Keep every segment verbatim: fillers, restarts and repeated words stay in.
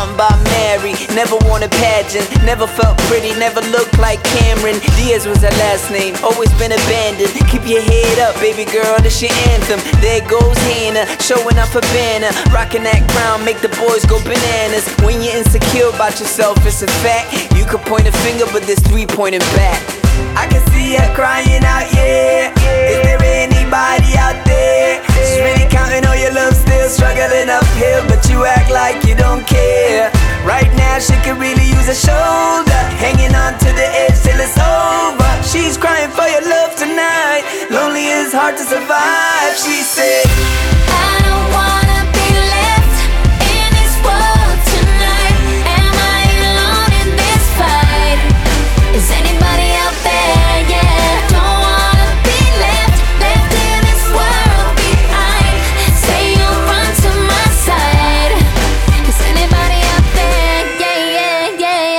something about Mary. Never won a pageant, never felt pretty, never looked like Cameron Diaz was her last name, always been abandoned. Keep your head up, baby girl, this your anthem. There goes Hannah, showing off a banner, rocking that crown, make the boys go bananas. When you're insecure about yourself, it's a fact. You could point a finger, but there's three pointing back. I can see her crying out, yeah. Is there anybody out there? She's really counting all your love, still struggling uphill, but you act like you don't care. Right now she could really use a shoulder, hanging on to the edge till it's over. She's crying for your love tonight, lonely is hard to survive. She said, I don't wanna be left in this world tonight. Am I alone in this fight? Is anybody out there? Yeah, don't wanna be left, left in this world behind. Say you'll run to my side. Is anybody out there? Yeah, yeah, yeah,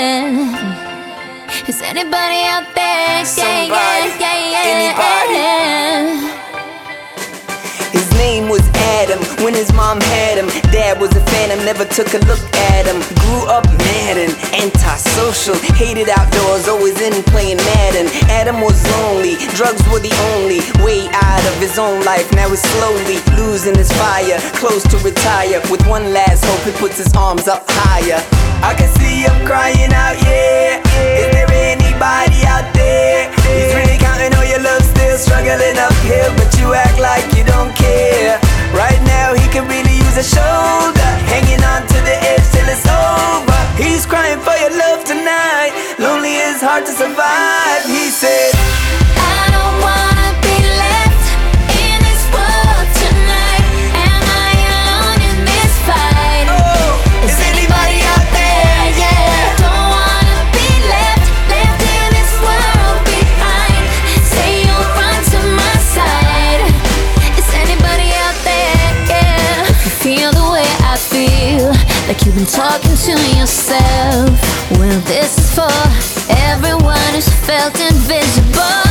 yeah. Is anybody out there? Somebody, yeah, yeah, yeah, anybody. yeah. His name was Adam, when his mom had him. Dad was a phantom, never took a look at him. Grew up mad and antisocial, hated outdoors, always in playing Madden. Adam was lonely, drugs were the only way out of his own life. Now he's slowly losing his fire, close to retire. With one last hope, he puts his arms up higher. I can see him crying out, yeah. Is there anybody out there? He's really counting all your love, still struggling uphill, but you act like you don't care. Right now he can really use a shoulder, hanging on to the edge till it's over. He's crying for your love tonight, lonely is hard to survive. He said, I don't wanna be left in this world tonight. Am I alone in this fight? oh, Is anybody out there? Yeah, don't wanna be left, left in this world behind. Say you'll run to my side. Is anybody out there? Yeah. If you feel the way I feel, like you've been talking to yourself, well, this is for everyone who's felt invisible.